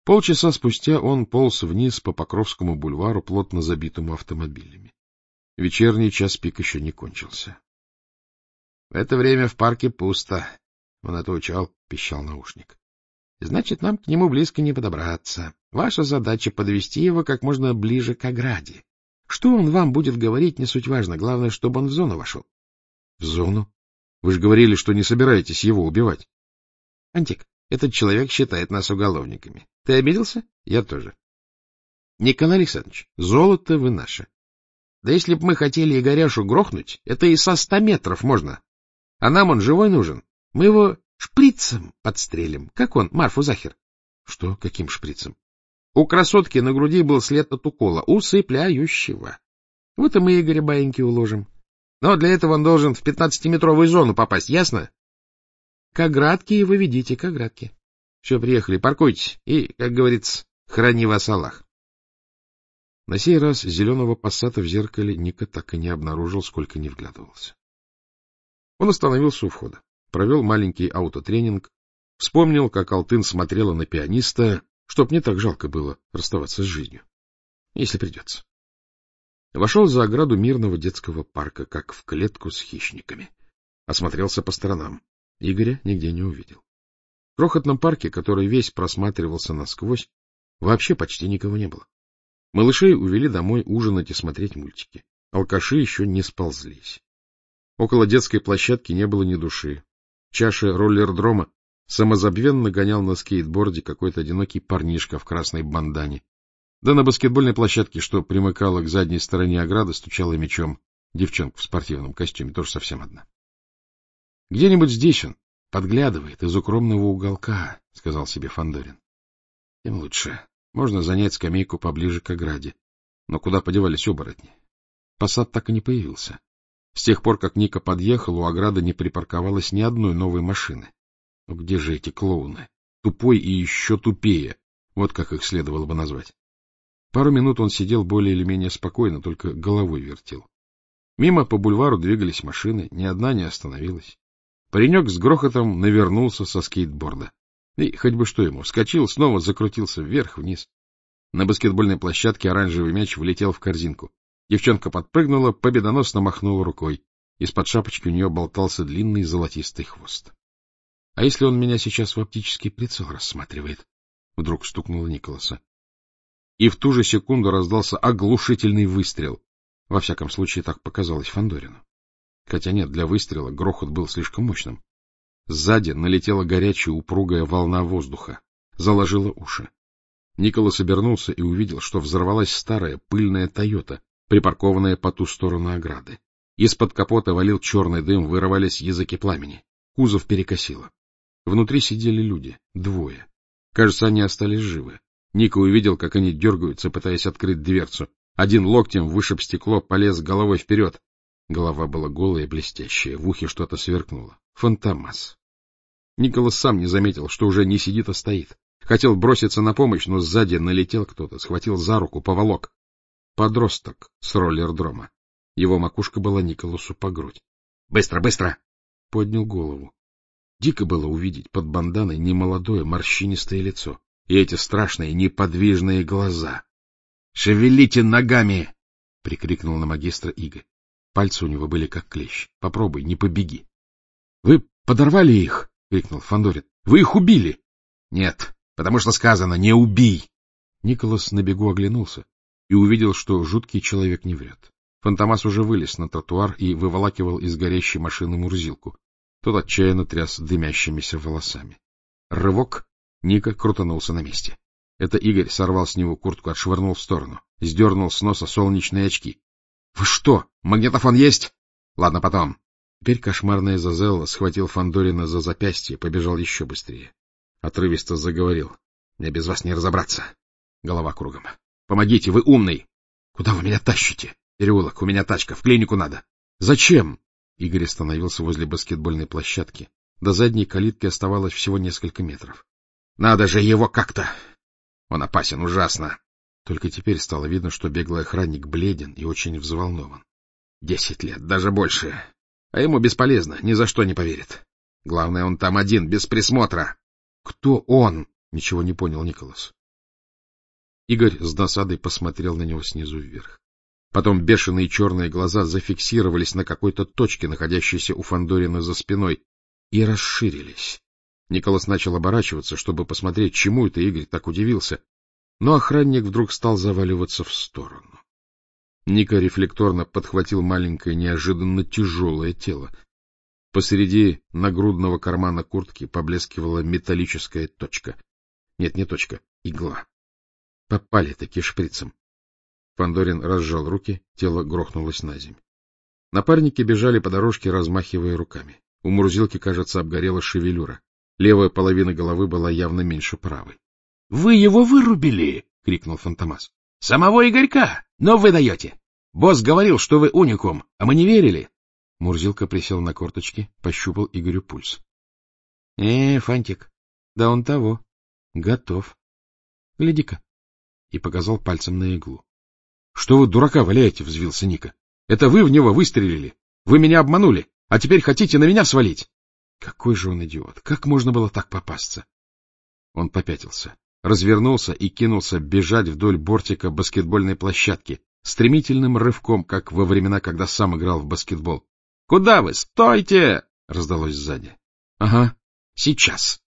Полчаса спустя он полз вниз по Покровскому бульвару, плотно забитому автомобилями. Вечерний час пик еще не кончился. — В это время в парке пусто. Он это учел, — пищал наушник. — Значит, нам к нему близко не подобраться. Ваша задача — подвести его как можно ближе к ограде. Что он вам будет говорить, не суть важно. Главное, чтобы он в зону вошел. — В зону? Вы же говорили, что не собираетесь его убивать. — Антик, этот человек считает нас уголовниками. Ты обиделся? Я тоже. Николай Александрович, золото вы наше. Да если б мы хотели Игоряшу грохнуть, это и со 100 метров можно. А нам он живой нужен. Мы его шприцем подстрелим. Как он, Марфу Захер? Что? Каким шприцем? У красотки на груди был след от укола, усыпляющего. Вот и мы Игоря баиньки уложим. Но для этого он должен в 15-метровую зону попасть, ясно? К оградке его ведите, к оградке. Все, приехали, паркуйтесь. И, как говорится, храни вас Аллах. На сей раз зеленого пассата в зеркале Ника так и не обнаружил, сколько не вглядывался. Он остановился у входа, провел маленький аутотренинг, вспомнил, как Алтын смотрела на пианиста, чтоб не так жалко было расставаться с жизнью, если придется. Вошел за ограду мирного детского парка, как в клетку с хищниками. Осмотрелся по сторонам. Игоря нигде не увидел. В крохотном парке, который весь просматривался насквозь, вообще почти никого не было. Малышей увели домой ужинать и смотреть мультики. Алкаши еще не сползлись. Около детской площадки не было ни души. В чаше роллердрома самозабвенно гонял на скейтборде какой-то одинокий парнишка в красной бандане. Да на баскетбольной площадке, что примыкала к задней стороне ограды, стучала мячом девчонка в спортивном костюме, тоже совсем одна. — Где-нибудь здесь он подглядывает из укромного уголка, — сказал себе Фандорин. — Тем лучше. Можно занять скамейку поближе к ограде. Но куда подевались оборотни? Пассат так и не появился. С тех пор, как Ника подъехал, у ограды не припарковалось ни одной новой машины. Ну где же эти клоуны? Тупой и еще тупее. Вот как их следовало бы назвать. Пару минут он сидел более или менее спокойно, только головой вертел. Мимо по бульвару двигались машины, ни одна не остановилась. Паренек с грохотом навернулся со скейтборда. И хоть бы что ему, вскочил, снова закрутился вверх-вниз. На баскетбольной площадке оранжевый мяч влетел в корзинку. Девчонка подпрыгнула, победоносно махнула рукой. Из-под шапочки у нее болтался длинный золотистый хвост. — А если он меня сейчас в оптический прицел рассматривает? — вдруг стукнуло Николаса. И в ту же секунду раздался оглушительный выстрел. Во всяком случае, так показалось Фандорину. Хотя нет, для выстрела грохот был слишком мощным. Сзади налетела горячая упругая волна воздуха, заложила уши. Николас обернулся и увидел, что взорвалась старая пыльная «Тойота», припаркованная по ту сторону ограды. Из-под капота валил черный дым, вырывались языки пламени. Кузов перекосило. Внутри сидели люди, двое. Кажется, они остались живы. Ника увидел, как они дергаются, пытаясь открыть дверцу. Один локтем вышиб стекло, полез головой вперед. Голова была голая и блестящая, в ухе что-то сверкнуло. Фантомас. Николас сам не заметил, что уже не сидит, а стоит. Хотел броситься на помощь, но сзади налетел кто-то, схватил за руку, поволок. Подросток с роллердрома. Его макушка была Николасу по грудь. — Быстро, быстро! — поднял голову. Дико было увидеть под банданой немолодое морщинистое лицо и эти страшные неподвижные глаза. — Шевелите ногами! — прикрикнул на магистра Игорь. Пальцы у него были как клещ. Попробуй, не побеги. — Вы подорвали их! — крикнул Фандорин. — Вы их убили! — Нет, потому что сказано «не убий». Николас на бегу оглянулся и увидел, что жуткий человек не врет. Фантомас уже вылез на тротуар и выволакивал из горящей машины Мурзилку. Тот отчаянно тряс дымящимися волосами. Рывок. Ника крутанулся на месте. Это Игорь сорвал с него куртку, отшвырнул в сторону. Сдернул с носа солнечные очки. — Вы что, магнитофон есть? — Ладно, потом. Теперь кошмарная Зазелла схватил Фандорина за запястье, побежал еще быстрее. Отрывисто заговорил. — Мне без вас не разобраться. Голова кругом. — Помогите, вы умный. — Куда вы меня тащите? — Переулок, у меня тачка, в клинику надо. — Зачем? Игорь остановился возле баскетбольной площадки. До задней калитки оставалось всего несколько метров. — Надо же его как-то! Он опасен ужасно. Только теперь стало видно, что беглый охранник бледен и очень взволнован. 10 лет, даже больше. А ему бесполезно, ни за что не поверит. Главное, он там один, без присмотра. — Кто он? — ничего не понял Николас. Игорь с досадой посмотрел на него снизу вверх. Потом бешеные черные глаза зафиксировались на какой-то точке, находящейся у Фандорина за спиной, и расширились. Николас начал оборачиваться, чтобы посмотреть, чему это Игорь так удивился, но охранник вдруг стал заваливаться в сторону. Ника рефлекторно подхватил маленькое, неожиданно тяжелое тело. Посреди нагрудного кармана куртки поблескивала металлическая точка. Нет, не точка, игла. Попали-таки шприцем. Фандорин разжал руки, тело грохнулось наземь. Напарники бежали по дорожке, размахивая руками. У Мурзилки, кажется, обгорела шевелюра. Левая половина головы была явно меньше правой. — Вы его вырубили! — крикнул Фантомас. — Самого Игорька! Но вы даете! Босс говорил, что вы уникум, а мы не верили. Мурзилка присел на корточки, пощупал Игорю пульс. — Фантик, да он того. Готов. Гляди-ка. И показал пальцем на иглу. — Что вы дурака валяете? — взвился Ника. — Это вы в него выстрелили. Вы меня обманули, а теперь хотите на меня свалить. Какой же он идиот! Как можно было так попасться? Он попятился, развернулся и кинулся бежать вдоль бортика баскетбольной площадки, стремительным рывком, как во времена, когда сам играл в баскетбол. — Куда вы? Стойте! — раздалось сзади. — Ага, сейчас!